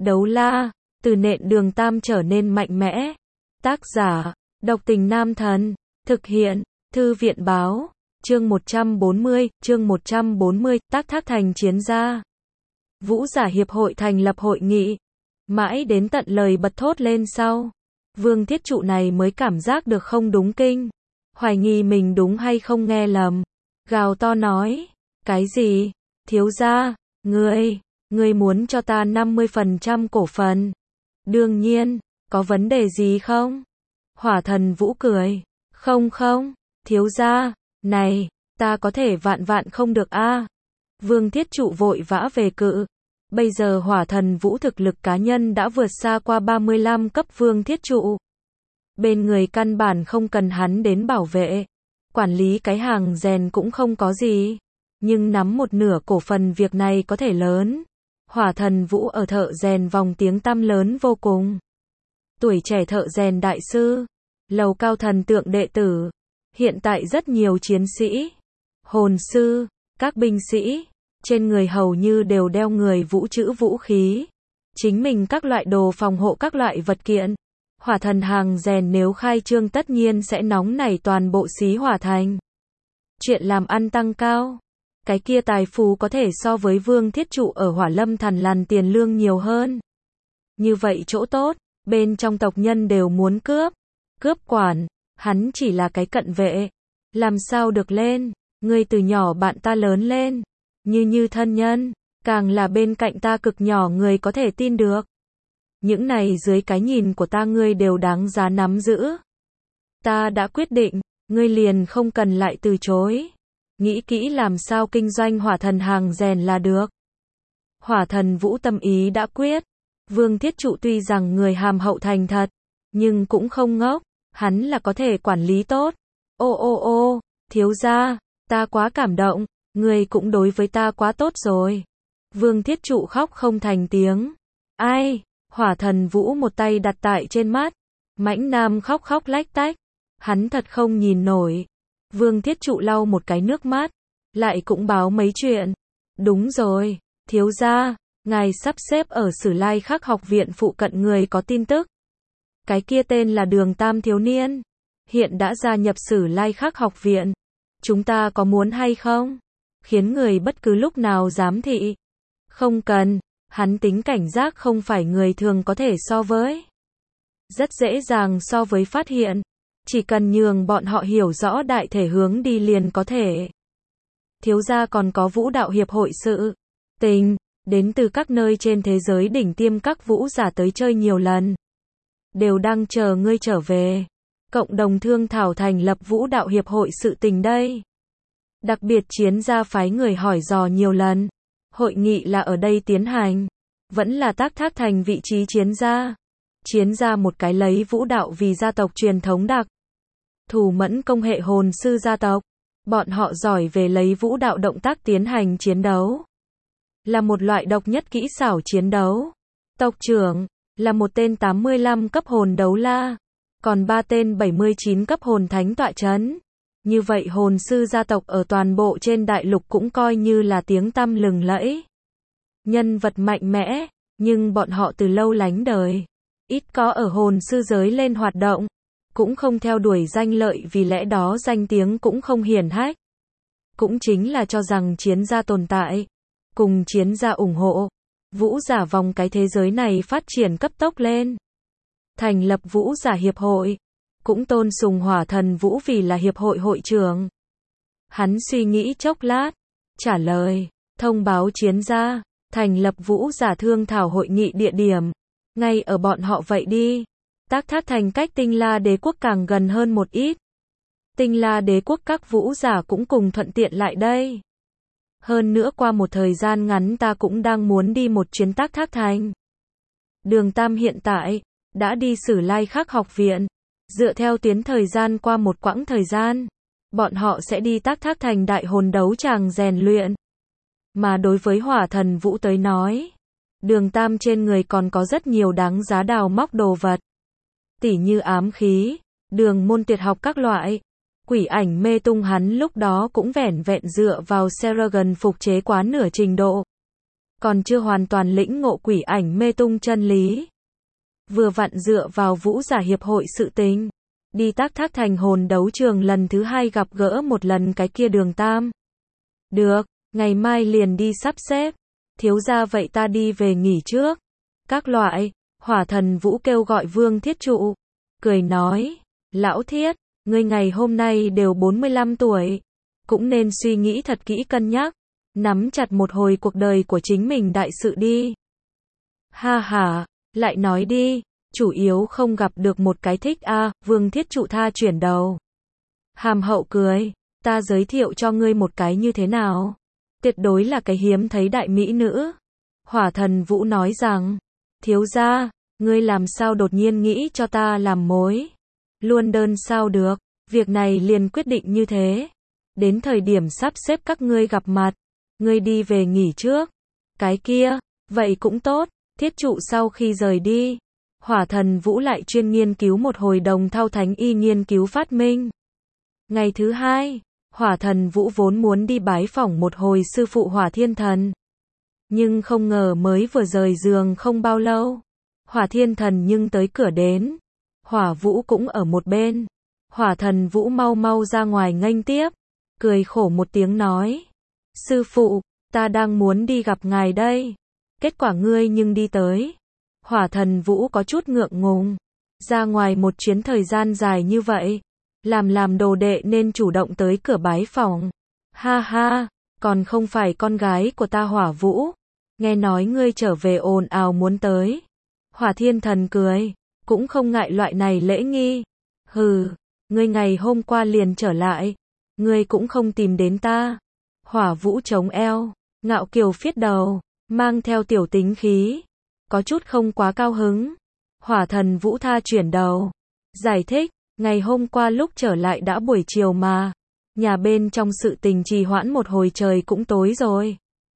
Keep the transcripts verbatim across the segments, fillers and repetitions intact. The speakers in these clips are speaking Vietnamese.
Đấu la, từ nện Đường Tam trở nên mạnh mẽ. Tác giả, Độc Tình Nam Thần. Thực hiện, Thư viện báo. Chương một trăm bốn mươi, chương một trăm bốn mươi, Tác Thác Thành chiến gia. Vũ giả hiệp hội thành lập hội nghị. Mãi đến tận lời bật thốt lên sau, Vương Thiết Trụ này mới cảm giác được không đúng kinh. Hoài nghi mình đúng hay không nghe lầm. Gào to nói, cái gì? Thiếu gia, ngươi, ngươi muốn cho ta năm mươi phần trăm cổ phần. Đương nhiên, có vấn đề gì không? Hỏa Thần Vũ cười, không không, thiếu gia, này, ta có thể vạn vạn không được a. À. Vương Thiết Trụ vội vã về cự. Bây giờ Hỏa Thần Vũ thực lực cá nhân đã vượt xa qua ba mươi lăm cấp Vương Thiết Trụ. Bên người căn bản không cần hắn đến bảo vệ. Quản lý cái hàng rèn cũng không có gì. Nhưng nắm một nửa cổ phần việc này có thể lớn. Hỏa Thần Vũ ở thợ rèn vòng tiếng tăm lớn vô cùng. Tuổi trẻ thợ rèn đại sư. Lầu cao thần tượng đệ tử. Hiện tại rất nhiều chiến sĩ, hồn sư, các binh sĩ, trên người hầu như đều đeo người vũ trữ vũ khí. Chính mình các loại đồ phòng hộ các loại vật kiện. Hỏa thần hàng rèn nếu khai trương tất nhiên sẽ nóng nảy toàn bộ xí hỏa thành. Chuyện làm ăn tăng cao. Cái kia tài phú có thể so với Vương Thiết Trụ ở Hỏa Lâm Thần làn tiền lương nhiều hơn. Như vậy chỗ tốt, bên trong tộc nhân đều muốn cướp. Cướp quản, hắn chỉ là cái cận vệ. Làm sao được lên, ngươi từ nhỏ bạn ta lớn lên. Như như thân nhân, càng là bên cạnh ta cực nhỏ người có thể tin được. Những này dưới cái nhìn của ta ngươi đều đáng giá nắm giữ. Ta đã quyết định, ngươi liền không cần lại từ chối. Nghĩ kỹ làm sao kinh doanh hỏa thần hàng rèn là được. Hỏa Thần Vũ tâm ý đã quyết. Vương Thiết Trụ tuy rằng người hàm hậu thành thật, nhưng cũng không ngốc, hắn là có thể quản lý tốt. Ô ô ô, thiếu gia, ta quá cảm động, người cũng đối với ta quá tốt rồi. Vương Thiết Trụ khóc không thành tiếng. Ai? Hỏa Thần Vũ một tay đặt tại trên mắt. Mãnh Nam khóc khóc lách tách. Hắn thật không nhìn nổi. Vương Thiết Trụ lau một cái nước mắt. Lại cũng báo mấy chuyện. Đúng rồi, thiếu gia, ngài sắp xếp ở Sử Lai Khắc học viện phụ cận người có tin tức. Cái kia tên là Đường Tam thiếu niên. Hiện đã gia nhập Sử Lai Khắc học viện. Chúng ta có muốn hay không? Khiến người bất cứ lúc nào giám thị. Không cần, hắn tính cảnh giác không phải người thường có thể so với. Rất dễ dàng so với phát hiện. Chỉ cần nhường bọn họ hiểu rõ đại thể hướng đi liền có thể. Thiếu gia còn có vũ đạo hiệp hội sự tình, đến từ các nơi trên thế giới đỉnh tiêm các vũ giả tới chơi nhiều lần. Đều đang chờ ngươi trở về. Cộng đồng thương thảo thành lập vũ đạo hiệp hội sự tình đây. Đặc biệt chiến gia phái người hỏi dò nhiều lần. Hội nghị là ở đây tiến hành. Vẫn là Tác Thác Thành vị trí chiến gia. Chiến gia một cái lấy vũ đạo vì gia tộc truyền thống đặc. Thủ mẫn công hệ hồn sư gia tộc. Bọn họ giỏi về lấy vũ đạo động tác tiến hành chiến đấu. Là một loại độc nhất kỹ xảo chiến đấu. Tộc trưởng là một tên tám mươi lăm cấp hồn đấu la. Còn ba tên bảy mươi chín cấp hồn thánh tọa chấn. Như vậy hồn sư gia tộc ở toàn bộ trên đại lục cũng coi như là tiếng tăm lừng lẫy. Nhân vật mạnh mẽ, nhưng bọn họ từ lâu lánh đời. Ít có ở hồn sư giới lên hoạt động. Cũng không theo đuổi danh lợi vì lẽ đó danh tiếng cũng không hiển hách. Cũng chính là cho rằng chiến gia tồn tại. Cùng chiến gia ủng hộ. Vũ giả vòng cái thế giới này phát triển cấp tốc lên. Thành lập vũ giả hiệp hội. Cũng tôn sùng Hỏa Thần Vũ vì là hiệp hội hội trưởng. Hắn suy nghĩ chốc lát. Trả lời. Thông báo chiến gia. Thành lập vũ giả thương thảo hội nghị địa điểm. Ngay ở bọn họ vậy đi. Tác Thác Thành cách Tinh La Đế quốc càng gần hơn một ít. Tinh La Đế quốc các vũ giả cũng cùng thuận tiện lại đây. Hơn nữa qua một thời gian ngắn ta cũng đang muốn đi một chuyến Tác Thác Thành. Đường Tam hiện tại đã đi Sử Lai Khắc học viện. Dựa theo tuyến thời gian qua một quãng thời gian, bọn họ sẽ đi Tác Thác Thành đại hồn đấu tràng rèn luyện. Mà đối với Hỏa Thần Vũ tới nói, Đường Tam trên người còn có rất nhiều đáng giá đào móc đồ vật. Tỉ như ám khí, đường môn tuyệt học các loại. Quỷ ảnh mê tung hắn lúc đó cũng vẻn vẹn dựa vào Seragon phục chế quá nửa trình độ. còn chưa hoàn toàn lĩnh ngộ quỷ ảnh mê tung chân lý. Vừa vặn dựa vào Vũ giả hiệp hội sự tình, đi Tác Thác Thành hồn đấu trường lần thứ hai gặp gỡ một lần cái kia Đường Tam. Được, ngày mai liền đi sắp xếp. Thiếu gia vậy ta đi về nghỉ trước. Các loại, Hỏa Thần Vũ kêu gọi Vương Thiết Trụ, cười nói, lão Thiết, ngươi ngày hôm nay đều bốn mươi lăm tuổi, cũng nên suy nghĩ thật kỹ cân nhắc, nắm chặt một hồi cuộc đời của chính mình đại sự đi. Ha ha, lại nói đi, chủ yếu không gặp được một cái thích a. À, Vương Thiết Trụ tha chuyển đầu. Hàm hậu cười, ta giới thiệu cho ngươi một cái như thế nào? Tuyệt đối là cái hiếm thấy đại mỹ nữ. Hỏa Thần Vũ nói rằng, thiếu gia, ngươi làm sao đột nhiên nghĩ cho ta làm mối? Luôn đơn sao được, việc này liền quyết định như thế. Đến thời điểm sắp xếp các ngươi gặp mặt, ngươi đi về nghỉ trước. Cái kia, vậy cũng tốt. Thiết Trụ sau khi rời đi, Hỏa Thần Vũ lại chuyên nghiên cứu một hồi đồng thau thánh y nghiên cứu phát minh. Ngày thứ hai, Hỏa Thần Vũ vốn muốn đi bái phỏng một hồi sư phụ Hỏa Thiên Thần. Nhưng không ngờ mới vừa rời giường không bao lâu, Hỏa Thiên Thần nhưng tới cửa đến. Hỏa Vũ cũng ở một bên. Hỏa Thần Vũ mau mau ra ngoài nghênh tiếp, cười khổ một tiếng nói, sư phụ, ta đang muốn đi gặp ngài đây. Kết quả ngươi nhưng đi tới. Hỏa Thần Vũ có chút ngượng ngùng. Ra ngoài một chuyến thời gian dài như vậy, làm làm đồ đệ nên chủ động tới cửa bái phỏng. Ha ha, còn không phải con gái của ta Hỏa Vũ. Nghe nói ngươi trở về ồn ào muốn tới. Hỏa Thiên Thần cười, cũng không ngại loại này lễ nghi. Hừ, ngươi ngày hôm qua liền trở lại, ngươi cũng không tìm đến ta. Hỏa Vũ chống eo, ngạo kiều phiết đầu, mang theo tiểu tính khí, có chút không quá cao hứng. Hỏa Thần Vũ tha chuyển đầu, giải thích, ngày hôm qua lúc trở lại đã buổi chiều mà, nhà bên trong sự tình trì hoãn một hồi trời cũng tối rồi.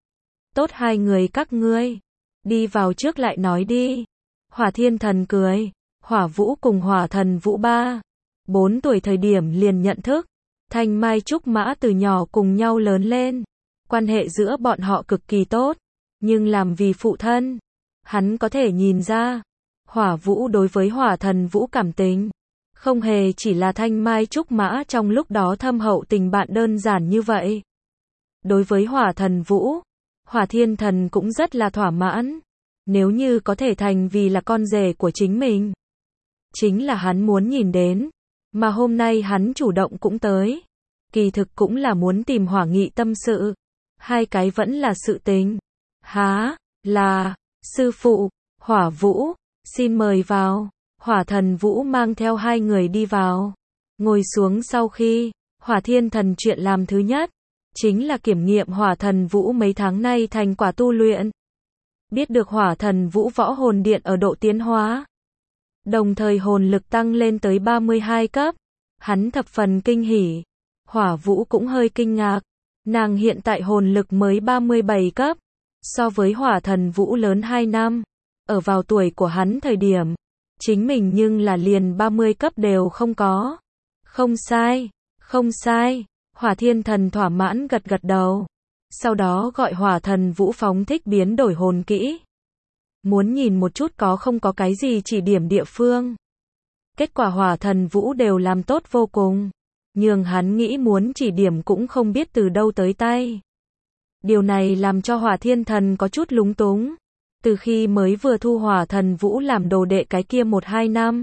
Tốt hai người các ngươi, đi vào trước lại nói đi. Hỏa Thiên Thần cười, Hỏa Vũ cùng Hỏa Thần Vũ ba, bốn tuổi thời điểm liền nhận thức, Thanh Mai Trúc Mã từ nhỏ cùng nhau lớn lên, quan hệ giữa bọn họ cực kỳ tốt, nhưng làm vì phụ thân, hắn có thể nhìn ra, Hỏa Vũ đối với Hỏa Thần Vũ cảm tình, không hề chỉ là Thanh Mai Trúc Mã trong lúc đó thâm hậu tình bạn đơn giản như vậy. Đối với Hỏa Thần Vũ, Hỏa Thiên Thần cũng rất là thỏa mãn, nếu như có thể thành vì là con rể của chính mình. Chính là hắn muốn nhìn đến, mà hôm nay hắn chủ động cũng tới. Kỳ thực cũng là muốn tìm Hỏa Nghị tâm sự. Hai cái vẫn là sự tình. Há, là, sư phụ, Hỏa Vũ, xin mời vào. Hỏa Thần Vũ mang theo hai người đi vào. Ngồi xuống sau khi, Hỏa Thiên Thần chuyện làm thứ nhất, chính là kiểm nghiệm Hỏa Thần Vũ mấy tháng nay thành quả tu luyện. Biết được Hỏa Thần Vũ võ hồn điện ở độ tiến hóa, đồng thời hồn lực tăng lên tới ba mươi hai cấp. Hắn thập phần kinh hỉ. Hỏa Vũ cũng hơi kinh ngạc. Nàng hiện tại hồn lực mới ba mươi bảy cấp. So với Hỏa Thần Vũ lớn hai năm. Ở vào tuổi của hắn thời điểm, chính mình nhưng là liền ba mươi cấp đều không có. Không sai, không sai. Hỏa Thiên Thần thỏa mãn gật gật đầu. Sau đó gọi Hỏa Thần Vũ phóng thích biến đổi hồn kỹ. Muốn nhìn một chút có không có cái gì chỉ điểm địa phương. Kết quả Hỏa Thần Vũ đều làm tốt vô cùng. Nhưng hắn nghĩ muốn chỉ điểm cũng không biết từ đâu tới tay. Điều này làm cho Hỏa Thiên Thần có chút lúng túng. Từ khi mới vừa thu Hỏa Thần Vũ làm đồ đệ cái kia một hai năm,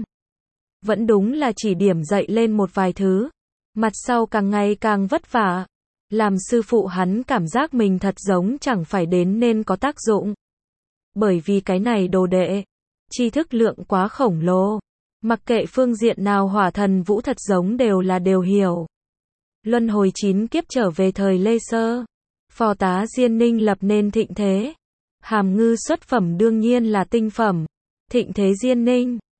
vẫn đúng là chỉ điểm dạy lên một vài thứ. Mặt sau càng ngày càng vất vả. Làm sư phụ hắn cảm giác mình thật giống chẳng phải đến nên có tác dụng. Bởi vì cái này đồ đệ, tri thức lượng quá khổng lồ. Mặc kệ phương diện nào Hỏa Thần Vũ thật giống đều là đều hiểu. Luân hồi chín kiếp trở về thời Lê Sơ, phò tá Diên Ninh lập nên thịnh thế. Hàm Ngư xuất phẩm đương nhiên là tinh phẩm. Thịnh thế Diên Ninh,